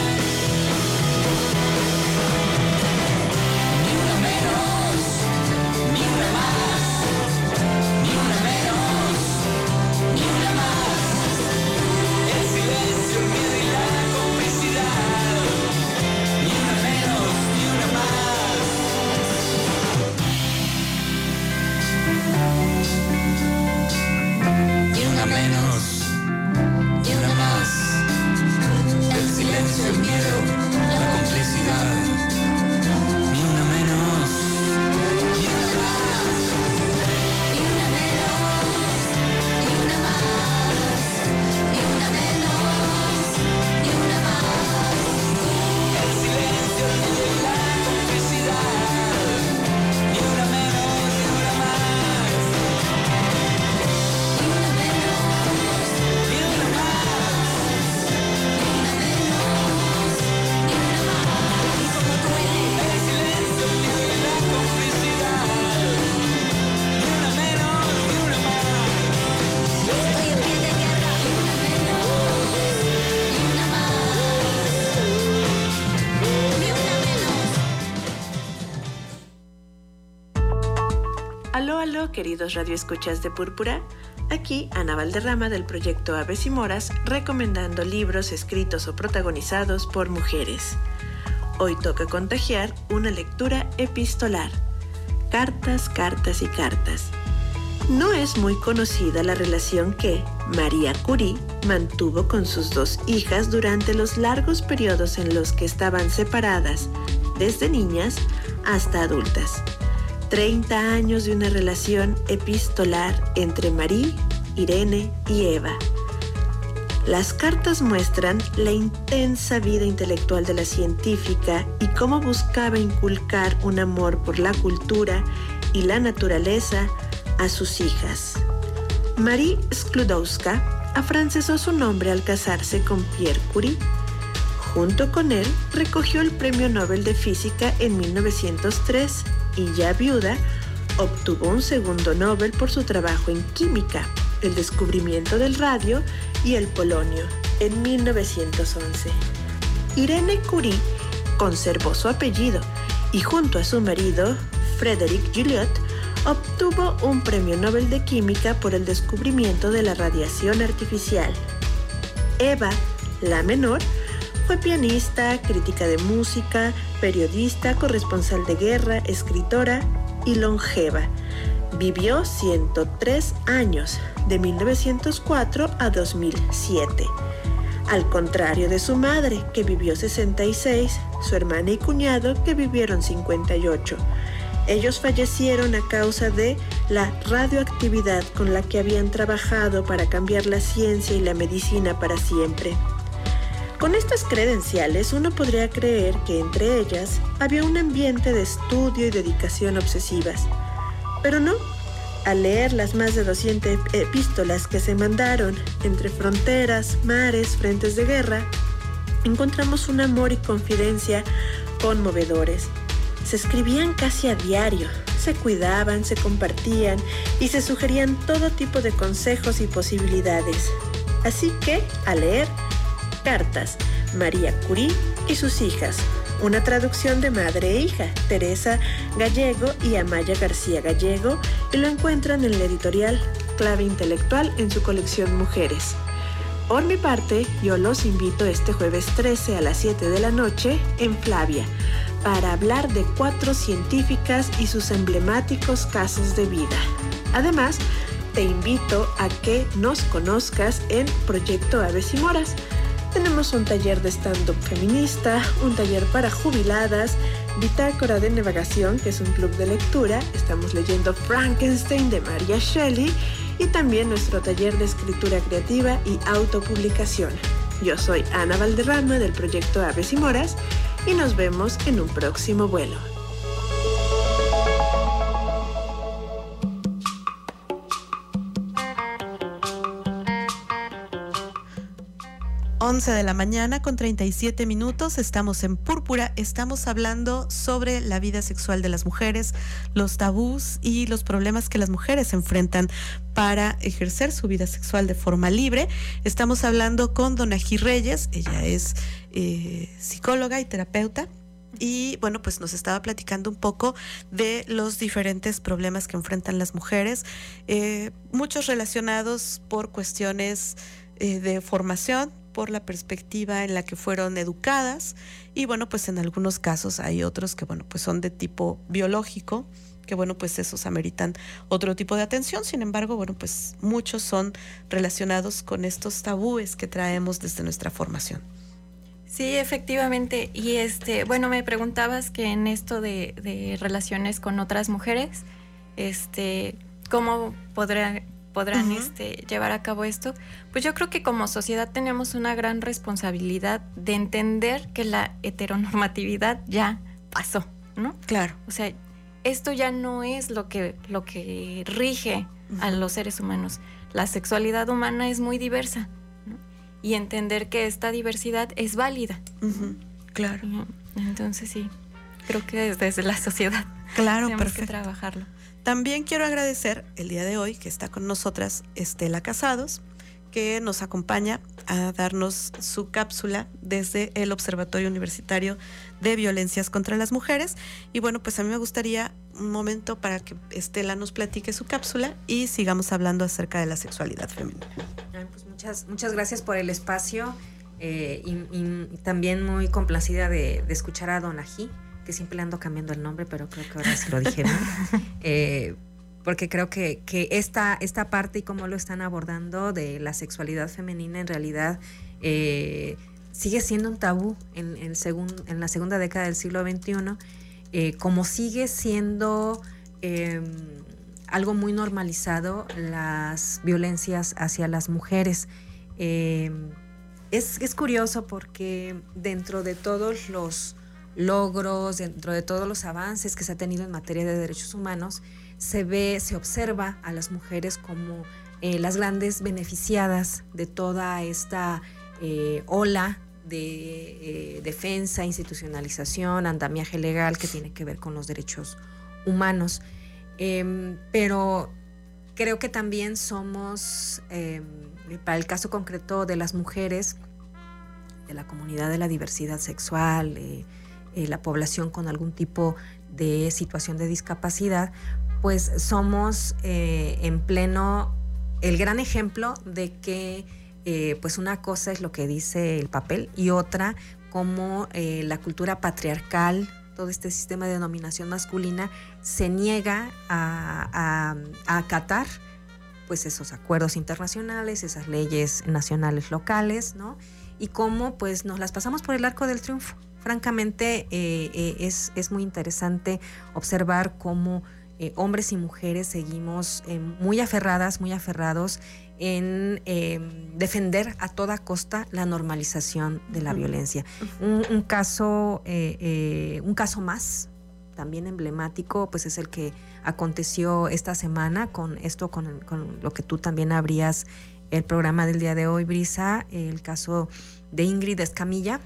Ni una menos, ni una más, ni una menos, ni una más. El silencio, el miedo y la complicidad. Ni una menos, ni una más. Ni una menos, ni una más. El silencio, el miedo, la complicidad. Ni una menos, ni una más. Ni una menos, ni una más. Ni una menos, ni una más. El silencio, el miedo y la complicidad. Ni una menos, ni una más. Ni una menos, Ni una más. ni una menos, ni una más. Y como duele, El silencio, el miedo y la complicidad. Ni una menos, ni una más. estoy en pie de guerra. Ni una menos, ni una más. Ni una menos. Aló, aló, queridos radioescuchas de Púrpura. Aquí Ana Valderrama del proyecto Aves y Moras, recomendando libros escritos o protagonizados por mujeres. Hoy toca contagiar una lectura epistolar. Cartas, cartas y cartas. No es muy conocida la relación que María Curie mantuvo con sus dos hijas durante los largos periodos en los que estaban separadas, desde niñas hasta adultas. treinta años de una relación epistolar entre Marie, Irene y Eva. Las cartas muestran la intensa vida intelectual de la científica y cómo buscaba inculcar un amor por la cultura y la naturaleza a sus hijas. Marie Sklodowska afrancesó su nombre al casarse con Pierre Curie. Junto con él, recogió el Premio Nobel de Física en mil novecientos tres y ya viuda, obtuvo un segundo Nobel por su trabajo en química, el descubrimiento del radio y el polonio, en mil novecientos once. Irene Curie conservó su apellido y junto a su marido, Frédéric Joliot, obtuvo un Premio Nobel de Química por el descubrimiento de la radiación artificial. Eva, la menor, fue pianista, crítica de música, periodista, corresponsal de guerra, escritora y longeva. Vivió ciento tres años, de mil novecientos cuatro a dos mil siete. Al contrario de su madre, que vivió sesenta y seis, su hermana y cuñado, que vivieron cincuenta y ocho. Ellos fallecieron a causa de la radioactividad con la que habían trabajado para cambiar la ciencia y la medicina para siempre. Con estas credenciales, uno podría creer que entre ellas había un ambiente de estudio y dedicación obsesivas. Pero no. Al leer las más de doscientas epístolas que se mandaron entre fronteras, mares, frentes de guerra, encontramos un amor y confidencia conmovedores. Se escribían casi a diario, se cuidaban, se compartían y se sugerían todo tipo de consejos y posibilidades. Así que, al leer Cartas, María Curie y sus hijas, una traducción de madre e hija, Teresa Gallego y Amaya García Gallego, y lo encuentran en la editorial Clave Intelectual en su colección Mujeres. Por mi parte, yo los invito este jueves trece a las siete de la noche en Flavia, para hablar de cuatro científicas y sus emblemáticos casos de vida. Además, te invito a que nos conozcas en Proyecto Aves y Moras. Tenemos un taller de stand-up feminista, un taller para jubiladas, Bitácora de Navegación, que es un club de lectura. Estamos leyendo Frankenstein de María Shelley y también nuestro taller de escritura creativa y autopublicación. Yo soy Ana Valderrama del proyecto Aves y Moras y nos vemos en un próximo vuelo. once de la mañana con treinta y siete minutos, estamos en Púrpura, estamos hablando sobre la vida sexual de las mujeres, los tabús y los problemas que las mujeres enfrentan para ejercer su vida sexual de forma libre. Estamos hablando con Donají Reyes, ella es eh, psicóloga y terapeuta. Y bueno, pues nos estaba platicando un poco de los diferentes problemas que enfrentan las mujeres, eh, muchos relacionados por cuestiones eh, de formación, por la perspectiva en la que fueron educadas, y bueno, pues en algunos casos hay otros que bueno, pues son de tipo biológico, que bueno, pues esos ameritan otro tipo de atención. Sin embargo, bueno, pues muchos son relacionados con estos tabúes que traemos desde nuestra formación. Sí, efectivamente. Y este, bueno, me preguntabas que en esto de, de relaciones con otras mujeres, este, ¿cómo podrá, podrán uh-huh. este, llevar a cabo esto? Pues yo creo que como sociedad tenemos una gran responsabilidad de entender que la heteronormatividad ya pasó, ¿no? Claro. O sea, esto ya no es lo que, lo que rige uh-huh. a los seres humanos. La sexualidad humana es muy diversa. Y entender que esta diversidad es válida. Uh-huh, claro. Entonces sí, creo que desde, desde la sociedad claro, tenemos perfecto. que trabajarlo. También quiero agradecer el día de hoy que está con nosotras Estela Casados, que nos acompaña a darnos su cápsula desde el Observatorio Universitario de Violencias contra las Mujeres. Y bueno, pues a mí me gustaría un momento para que Estela nos platique su cápsula y sigamos hablando acerca de la sexualidad femenina. Pues muchas, muchas gracias por el espacio eh, y, y, y también muy complacida de, de escuchar a Donají, que siempre le ando cambiando el nombre, pero creo que ahora sí lo dije bien. eh, porque creo que, que esta, esta parte y cómo lo están abordando de la sexualidad femenina en realidad eh, sigue siendo un tabú en, en, segun, en la segunda década del siglo veintiuno, eh, como sigue siendo eh, algo muy normalizado las violencias hacia las mujeres. Eh, es, es curioso porque dentro de todos los logros, dentro de todos los avances que se ha tenido en materia de derechos humanos, se ve, se observa a las mujeres como eh, las grandes beneficiadas de toda esta eh, ola de eh, defensa, institucionalización, andamiaje legal que tiene que ver con los derechos humanos. Eh, pero creo que también somos, eh, para el caso concreto de las mujeres, de la comunidad de la diversidad sexual, eh, eh, la población con algún tipo de situación de discapacidad, pues somos eh, en pleno el gran ejemplo de que eh, pues una cosa es lo que dice el papel y otra como eh, la cultura patriarcal, todo este sistema de dominación masculina se niega a, a, a acatar pues esos acuerdos internacionales, esas leyes nacionales locales, ¿no? Y cómo pues nos las pasamos por el arco del triunfo. Francamente eh, eh, es, es muy interesante observar cómo Eh, hombres y mujeres seguimos eh, muy aferradas, muy aferrados en eh, defender a toda costa la normalización de la uh-huh. violencia. Uh-huh. Un, un caso, eh, eh, un caso más, también emblemático, pues es el que aconteció esta semana con esto, con, con lo que tú también abrías el programa del día de hoy, Brisa, el caso de Ingrid Escamilla.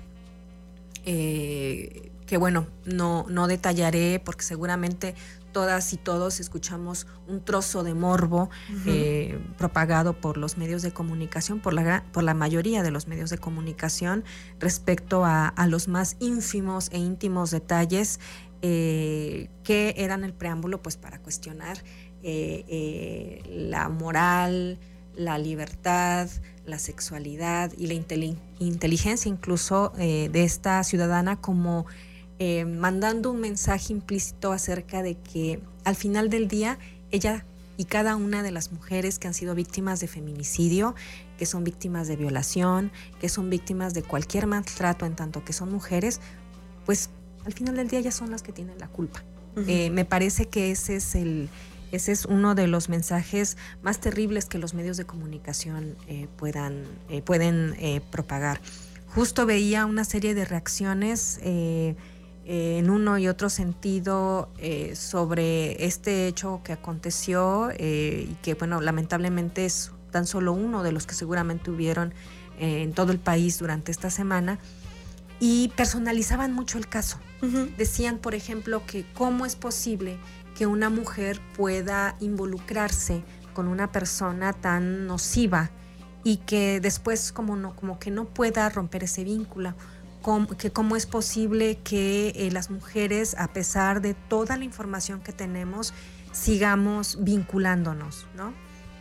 Eh, que bueno, no, no detallaré porque seguramente todas y todos escuchamos un trozo de morbo uh-huh. eh, propagado por los medios de comunicación, por la, por la mayoría de los medios de comunicación, respecto a, a los más ínfimos e íntimos detalles eh, que eran el preámbulo pues para cuestionar eh, eh, la moral, la libertad, la sexualidad y la inteli- inteligencia incluso eh, de esta ciudadana, como Eh, mandando un mensaje implícito acerca de que al final del día ella y cada una de las mujeres que han sido víctimas de feminicidio, que son víctimas de violación, que son víctimas de cualquier maltrato en tanto que son mujeres, pues al final del día ellas son las que tienen la culpa. Uh-huh. Eh, me parece que ese es el ese es uno de los mensajes más terribles que los medios de comunicación eh, puedan eh, pueden eh, propagar. Justo veía una serie de reacciones eh, Eh, en uno y otro sentido eh, sobre este hecho que aconteció eh, y que bueno, lamentablemente es tan solo uno de los que seguramente hubieron eh, en todo el país durante esta semana, y personalizaban mucho el caso. Uh-huh. Decían, por ejemplo, que cómo es posible que una mujer pueda involucrarse con una persona tan nociva y que después como, no, como que no pueda romper ese vínculo. Cómo, que cómo es posible que eh, las mujeres, a pesar de toda la información que tenemos, sigamos vinculándonos, ¿no?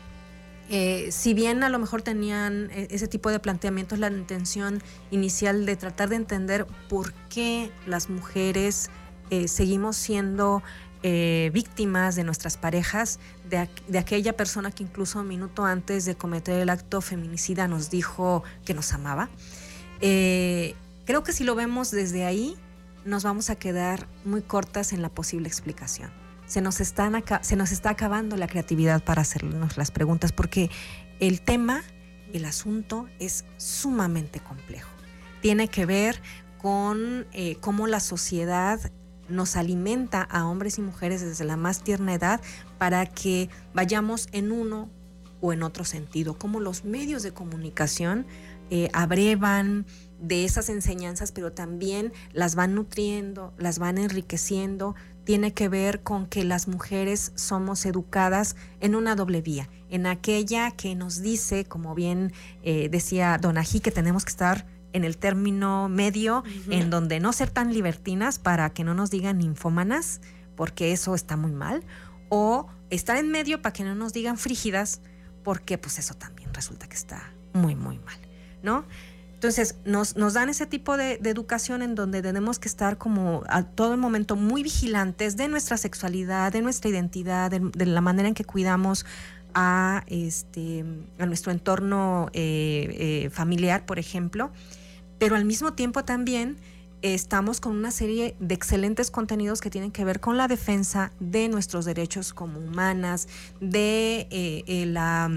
Eh, si bien a lo mejor tenían ese tipo de planteamientos, la intención inicial de tratar de entender por qué las mujeres eh, seguimos siendo eh, víctimas de nuestras parejas, de, de aquella persona que incluso un minuto antes de cometer el acto feminicida nos dijo que nos amaba. Eh, creo que si lo vemos desde ahí, nos vamos a quedar muy cortas en la posible explicación. Se nos, están aca- se nos está acabando la creatividad para hacernos las preguntas, porque el tema, el asunto es sumamente complejo. Tiene que ver con eh, cómo la sociedad nos alimenta a hombres y mujeres desde la más tierna edad para que vayamos en uno o en otro sentido, cómo los medios de comunicación eh, abrevan de esas enseñanzas, pero también las van nutriendo, las van enriqueciendo. Tiene que ver con que las mujeres somos educadas en una doble vía, en aquella que nos dice, como bien eh, decía Donají, que tenemos que estar en el término medio, uh-huh. en donde no ser tan libertinas para que no nos digan ninfómanas, porque eso está muy mal, o estar en medio para que no nos digan frígidas, porque pues eso también resulta que está muy, muy mal, ¿no? Entonces, nos, nos dan ese tipo de, de educación en donde tenemos que estar como a todo el momento muy vigilantes de nuestra sexualidad, de nuestra identidad, de, de la manera en que cuidamos a, este, a nuestro entorno eh, eh, familiar, por ejemplo. Pero al mismo tiempo también eh, estamos con una serie de excelentes contenidos que tienen que ver con la defensa de nuestros derechos como humanas, de eh, eh, la...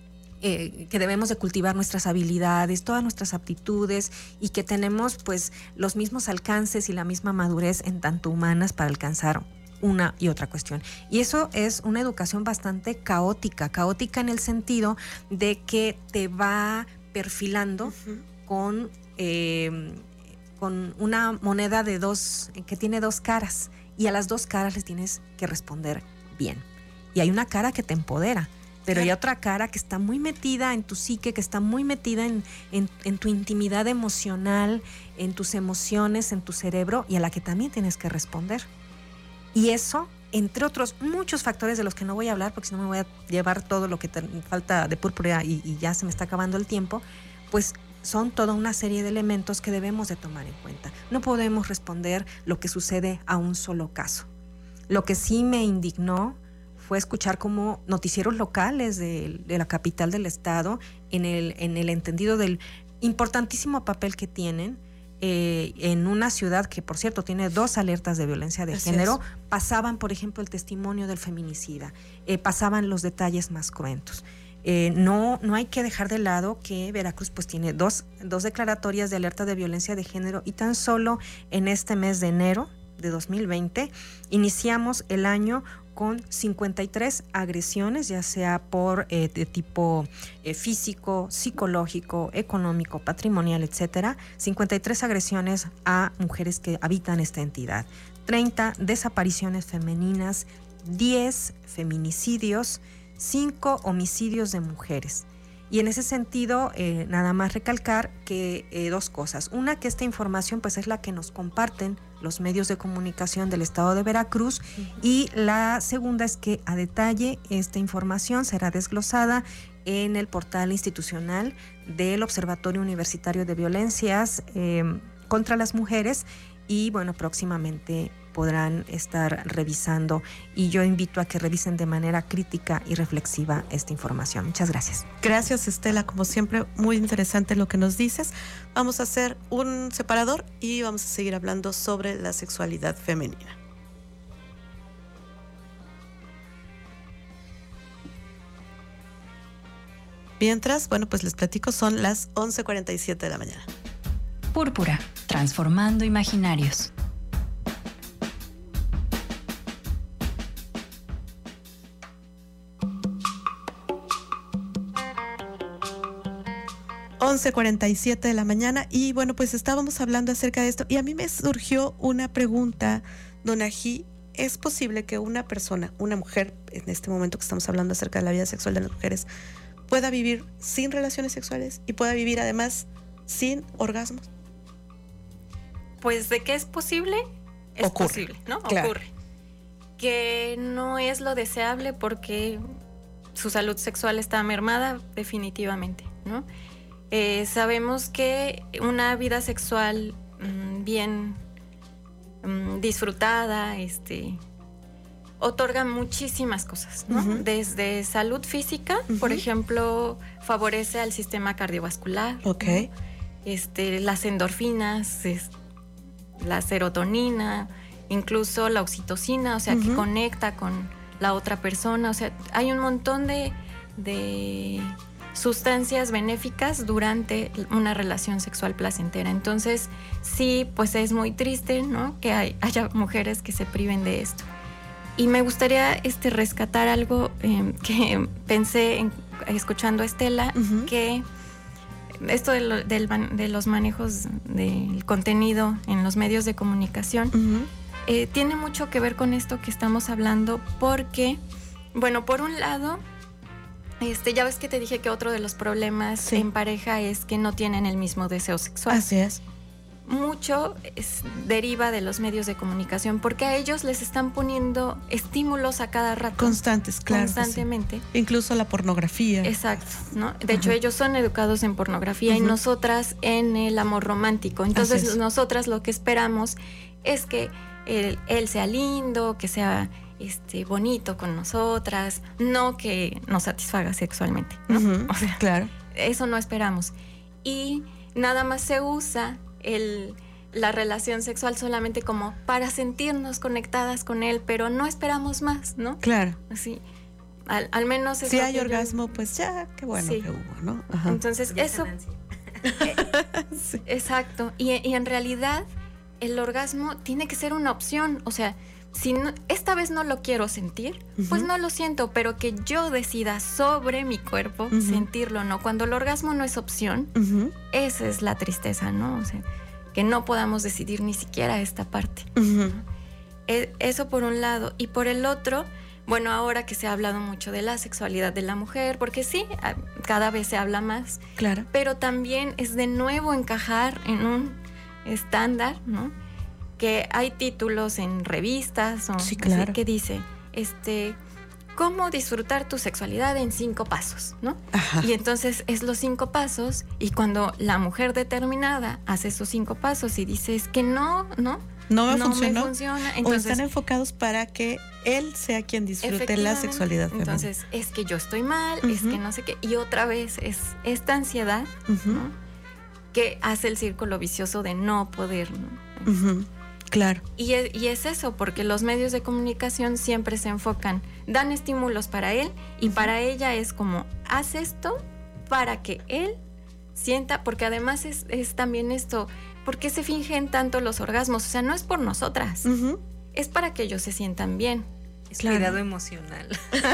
Eh, que debemos de cultivar nuestras habilidades, todas nuestras aptitudes, y que tenemos pues los mismos alcances y la misma madurez en tanto humanas para alcanzar una y otra cuestión. Y eso es una educación bastante caótica, caótica en el sentido de que te va perfilando uh-huh. con, eh, con una moneda de dos, que tiene dos caras, y a las dos caras les tienes que responder bien. Y hay una cara que te empodera, pero hay otra cara que está muy metida en tu psique, que está muy metida en, en, en tu intimidad emocional, en tus emociones, en tu cerebro, y a la que también tienes que responder. Y eso, entre otros muchos factores de los que no voy a hablar, porque si no me voy a llevar todo lo que te falta de púrpura y, y ya se me está acabando el tiempo, pues son toda una serie de elementos que debemos de tomar en cuenta. No podemos responder lo que sucede a un solo caso. Lo que sí me indignó fue escuchar como noticieros locales de, de la capital del estado, en el, en el entendido del importantísimo papel que tienen eh, en una ciudad que, por cierto, tiene dos alertas de violencia de Así género, es. pasaban, por ejemplo, el testimonio del feminicida, eh, pasaban los detalles más cruentos. Eh, no, no hay que dejar de lado que Veracruz pues tiene dos, dos declaratorias de alerta de violencia de género, y tan solo en este mes de enero de dos mil veinte iniciamos el año con cincuenta y tres agresiones, ya sea por eh, de tipo eh, físico, psicológico, económico, patrimonial, etcétera. cincuenta y tres agresiones a mujeres que habitan esta entidad. treinta desapariciones femeninas, diez feminicidios, cinco homicidios de mujeres. Y en ese sentido, eh, nada más recalcar que eh, dos cosas. Una, que esta información pues es la que nos comparten los medios de comunicación del estado de Veracruz, uh-huh. y la segunda es que a detalle esta información será desglosada en el portal institucional del Observatorio Universitario de Violencias eh, contra las Mujeres, y bueno, próximamente podrán estar revisando, y yo invito a que revisen de manera crítica y reflexiva esta información. Muchas gracias. Gracias, Estela, como siempre, muy interesante lo que nos dices. Vamos a hacer un separador y vamos a seguir hablando sobre la sexualidad femenina. Mientras, bueno, pues les platico, son las once cuarenta y siete de la mañana. Púrpura, transformando imaginarios. once cuarenta y siete de la mañana y bueno, pues estábamos hablando acerca de esto y a mí me surgió una pregunta, don Ají. ¿Es posible que una persona, una mujer, en este momento que estamos hablando acerca de la vida sexual de las mujeres, pueda vivir sin relaciones sexuales y pueda vivir además sin orgasmos? Pues de que es posible, es Ocurre. posible, ¿no? Claro. Ocurre. Que no es lo deseable porque su salud sexual está mermada definitivamente, ¿no? Eh, sabemos que una vida sexual mmm, bien mmm, disfrutada, este, otorga muchísimas cosas, ¿no? Uh-huh. Desde salud física, uh-huh. por ejemplo, favorece al sistema cardiovascular, okay. ¿no? Este, las endorfinas, es, la serotonina, incluso la oxitocina, o sea, uh-huh. que conecta con la otra persona, o sea, hay un montón de, de sustancias benéficas durante una relación sexual placentera. Entonces, sí, pues es muy triste, ¿no? Que hay, haya mujeres que se priven de esto. Y me gustaría este, rescatar algo eh, que pensé en, escuchando a Estela, uh-huh. que esto de, lo, del, de los manejos del contenido en los medios de comunicación, uh-huh. eh, tiene mucho que ver con esto que estamos hablando porque, bueno, por un lado, este, ya ves que te dije que otro de los problemas sí. en pareja es que no tienen el mismo deseo sexual. Así es. Mucho es, deriva de los medios de comunicación porque a ellos les están poniendo estímulos a cada rato. Constantes, claro. Constantemente. Sí. Incluso la pornografía. Exacto, ¿no? De uh-huh. hecho, ellos son educados en pornografía uh-huh. y nosotras en el amor romántico. Entonces, nosotras lo que esperamos es que él, él sea lindo, que sea este, bonito con nosotras, no que nos satisfaga sexualmente, ¿no? Uh-huh. O sea, claro. Eso no esperamos. Y nada más se usa El, la relación sexual solamente como para sentirnos conectadas con él, pero no esperamos más, ¿no? Claro. Así, al, al menos es si lo hay que orgasmo, yo... pues ya, qué bueno sí. que hubo, ¿no? Ajá. Entonces, eso... eh, sí. Exacto. Y, y en realidad, el orgasmo tiene que ser una opción. O sea, si no, esta vez no lo quiero sentir, uh-huh. pues no lo siento, pero que yo decida sobre mi cuerpo uh-huh. sentirlo, ¿no? Cuando el orgasmo no es opción, uh-huh. esa es la tristeza, ¿no? O sea, que no podamos decidir ni siquiera esta parte. Uh-huh. Eh, eso por un lado. Y por el otro, bueno, ahora que se ha hablado mucho de la sexualidad de la mujer, porque sí, cada vez se habla más. Claro. Pero también es de nuevo encajar en un estándar, ¿no? Que hay títulos en revistas o sí, claro. así, que dice, este, cómo disfrutar tu sexualidad en cinco pasos, ¿no? Ajá. Y entonces es los cinco pasos y cuando la mujer determinada hace esos cinco pasos y dice es que no, no, no me, no funcionó, me funciona, entonces, o están enfocados para que él sea quien disfrute la sexualidad femenina. Entonces es que yo estoy mal, uh-huh. es que no sé qué, y otra vez es esta ansiedad, uh-huh. ¿no? Que hace el círculo vicioso de no poder, ¿no? Uh-huh. Claro. Y es, y es eso, porque los medios de comunicación siempre se enfocan, dan estímulos para él y uh-huh. para ella es como, haz esto para que él sienta, porque además es, es también esto, ¿por qué se fingen tanto los orgasmos? O sea, no es por nosotras, uh-huh. es para que ellos se sientan bien. Es claro. Cuidado emocional.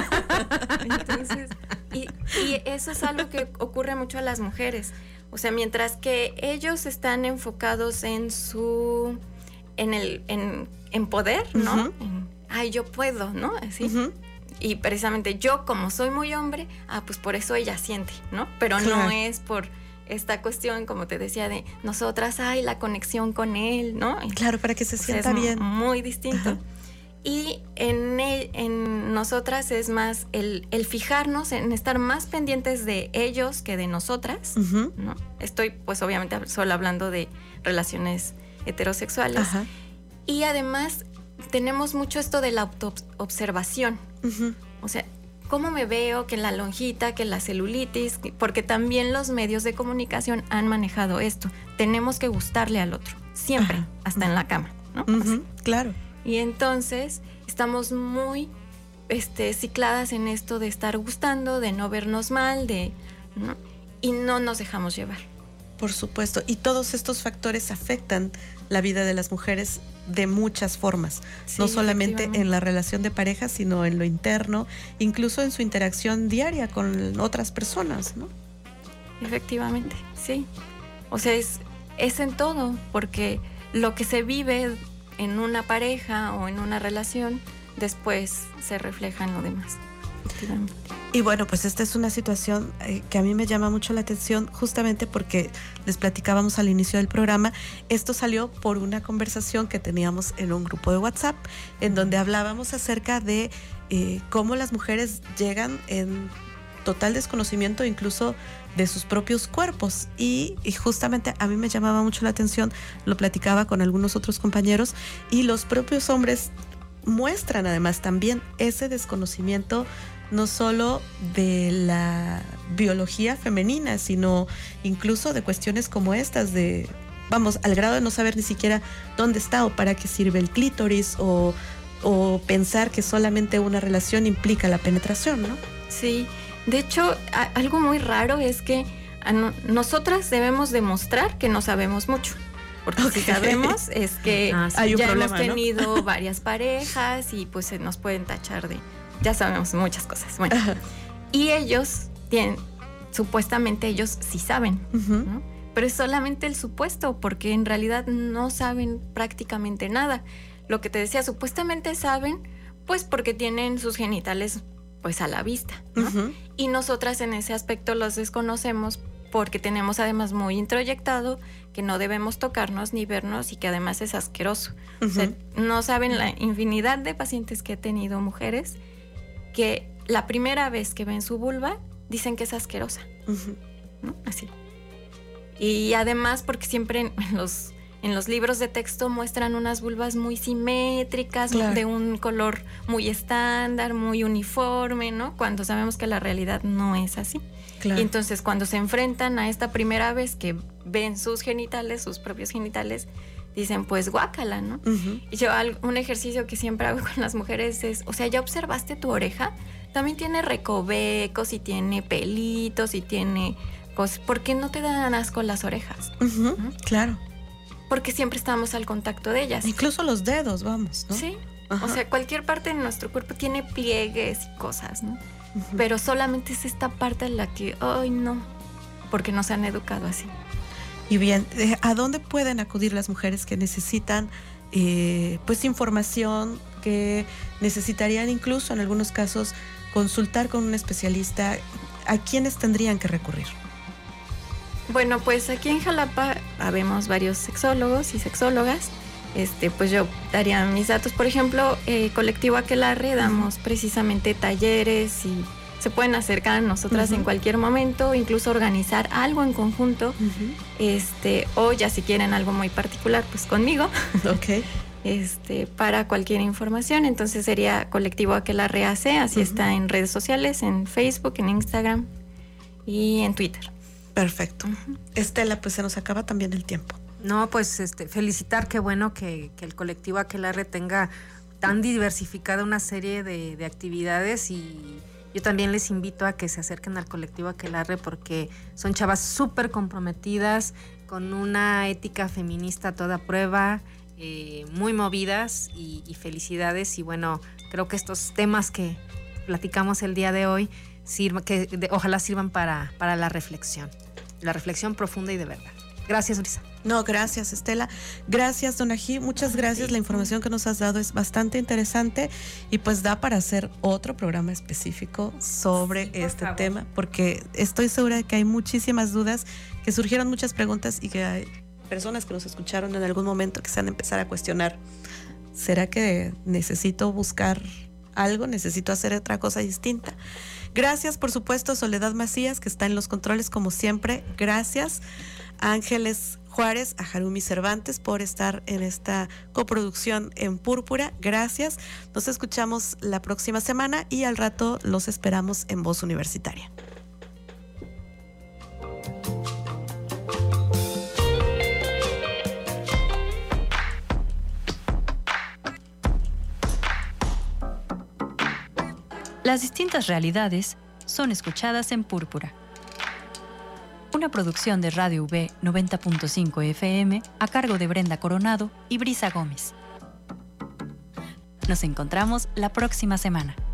Entonces, y, y eso es algo que ocurre mucho a las mujeres. O sea, mientras que ellos están enfocados en su... en el en, en poder, ¿no? Uh-huh. En, ay, yo puedo, ¿no? Así. Uh-huh. Y precisamente yo, como soy muy hombre, ah, pues por eso ella siente, ¿no? Pero claro. no es por esta cuestión, como te decía, de nosotras, ay, la conexión con él, ¿no? Claro, para que se sienta es bien. Muy distinto. Uh-huh. Y en, el, en nosotras es más el, el fijarnos, en estar más pendientes de ellos que de nosotras, uh-huh. ¿no? Estoy, pues, obviamente, solo hablando de relaciones heterosexuales. Ajá. Y además tenemos mucho esto de la autoobservación. Uh-huh. O sea, ¿cómo me veo? Que la lonjita, que la celulitis, porque también los medios de comunicación han manejado esto. Tenemos que gustarle al otro, siempre, Ajá. hasta en la cama, ¿no? Uh-huh. Claro. Y entonces estamos muy este, cicladas en esto de estar gustando, de no vernos mal, de, ¿no? Y no nos dejamos llevar. Por supuesto, y todos estos factores afectan la vida de las mujeres de muchas formas, sí, no solamente en la relación de pareja, sino en lo interno, incluso en su interacción diaria con otras personas, ¿no? efectivamente, sí. O sea, es, es en todo, porque lo que se vive en una pareja o en una relación, después se refleja en lo demás, efectivamente. Y bueno, pues esta es una situación eh, que a mí me llama mucho la atención, justamente porque les platicábamos al inicio del programa. Esto salió por una conversación que teníamos en un grupo de WhatsApp, en donde hablábamos acerca de eh, cómo las mujeres llegan en total desconocimiento incluso de sus propios cuerpos. Y, y justamente a mí me llamaba mucho la atención, lo platicaba con algunos otros compañeros, y los propios hombres muestran además también ese desconocimiento, no solo de la biología femenina, sino incluso de cuestiones como estas, de, vamos, al grado de no saber ni siquiera dónde está o para qué sirve el clítoris, o, o pensar que solamente una relación implica la penetración, ¿no? Sí, de hecho, a, algo muy raro es que a no, nosotras debemos demostrar que no sabemos mucho. Porque okay. si sabemos es que ah, sí, ya problema, hemos tenido ¿no? varias parejas y pues se nos pueden tachar de... Ya sabemos muchas cosas. Bueno, uh-huh. y ellos tienen, supuestamente ellos sí saben, uh-huh. ¿no? Pero es solamente el supuesto, porque en realidad no saben prácticamente nada. Lo que te decía, supuestamente saben, pues porque tienen sus genitales pues a la vista, ¿no? Uh-huh. Y nosotras en ese aspecto los desconocemos porque tenemos además muy introyectado que no debemos tocarnos ni vernos y que además es asqueroso. Uh-huh. O sea, no saben la infinidad de pacientes que he tenido, mujeres, que la primera vez que ven su vulva dicen que es asquerosa, uh-huh. ¿no? Así. Y además porque siempre en los, en los libros de texto muestran unas vulvas muy simétricas, claro. de un color muy estándar, muy uniforme, ¿no? Cuando sabemos que la realidad no es así. Claro. Y entonces cuando se enfrentan a esta primera vez que ven sus genitales, sus propios genitales, dicen, pues guácala, ¿no? Uh-huh. Y yo, un ejercicio que siempre hago con las mujeres es, o sea, ¿ya observaste tu oreja? También tiene recovecos y tiene pelitos y tiene cosas. ¿Por qué no te dan asco las orejas? Uh-huh. ¿no? Claro. Porque siempre estamos al contacto de ellas. Incluso los dedos, vamos, ¿no? Sí. Uh-huh. O sea, cualquier parte de nuestro cuerpo tiene pliegues y cosas, ¿no? Uh-huh. Pero solamente es esta parte en la que, ay, no, porque nos han educado así. Y bien, ¿a dónde pueden acudir las mujeres que necesitan eh, pues información, que necesitarían incluso en algunos casos consultar con un especialista? ¿A quiénes tendrían que recurrir? Bueno, pues aquí en Jalapa habemos varios sexólogos y sexólogas. Este, pues yo daría mis datos. Por ejemplo, eh, Colectivo Aquelarre damos uh-huh. precisamente talleres y se pueden acercar a nosotras uh-huh. en cualquier momento, incluso organizar algo en conjunto, uh-huh. este, o ya si quieren algo muy particular, pues conmigo, okay. este, para cualquier información. Entonces sería Colectivo Aquelarre A C, así uh-huh. está en redes sociales, en Facebook, en Instagram y en Twitter. Perfecto. Uh-huh. Estela, pues se nos acaba también el tiempo. No, pues este, felicitar, qué bueno que, que el Colectivo Aquelarre tenga tan diversificada una serie de, de actividades, y yo también les invito a que se acerquen al Colectivo Aquelarre porque son chavas súper comprometidas, con una ética feminista a toda prueba, eh, muy movidas, y, y felicidades. Y bueno, creo que estos temas que platicamos el día de hoy sirva, que de, ojalá sirvan para, para la reflexión, la reflexión profunda y de verdad. Gracias, Brisa. No, gracias, Estela. Gracias, Donají. Muchas gracias. La información que nos has dado es bastante interesante y pues da para hacer otro programa específico sobre sí, este favor. tema, porque estoy segura de que hay muchísimas dudas, que surgieron muchas preguntas y que hay personas que nos escucharon en algún momento que se van a empezar a cuestionar. ¿Será que necesito buscar algo? ¿Necesito hacer otra cosa distinta? Gracias, por supuesto, Soledad Macías, que está en los controles como siempre. Gracias. Ángeles Juárez, a Harumi Cervantes por estar en esta coproducción en Púrpura. Gracias. Nos escuchamos la próxima semana y al rato los esperamos en Voz Universitaria. Las distintas realidades son escuchadas en Púrpura. Una producción de Radio V noventa punto cinco F M a cargo de Brenda Coronado y Brisa Gómez. Nos encontramos la próxima semana.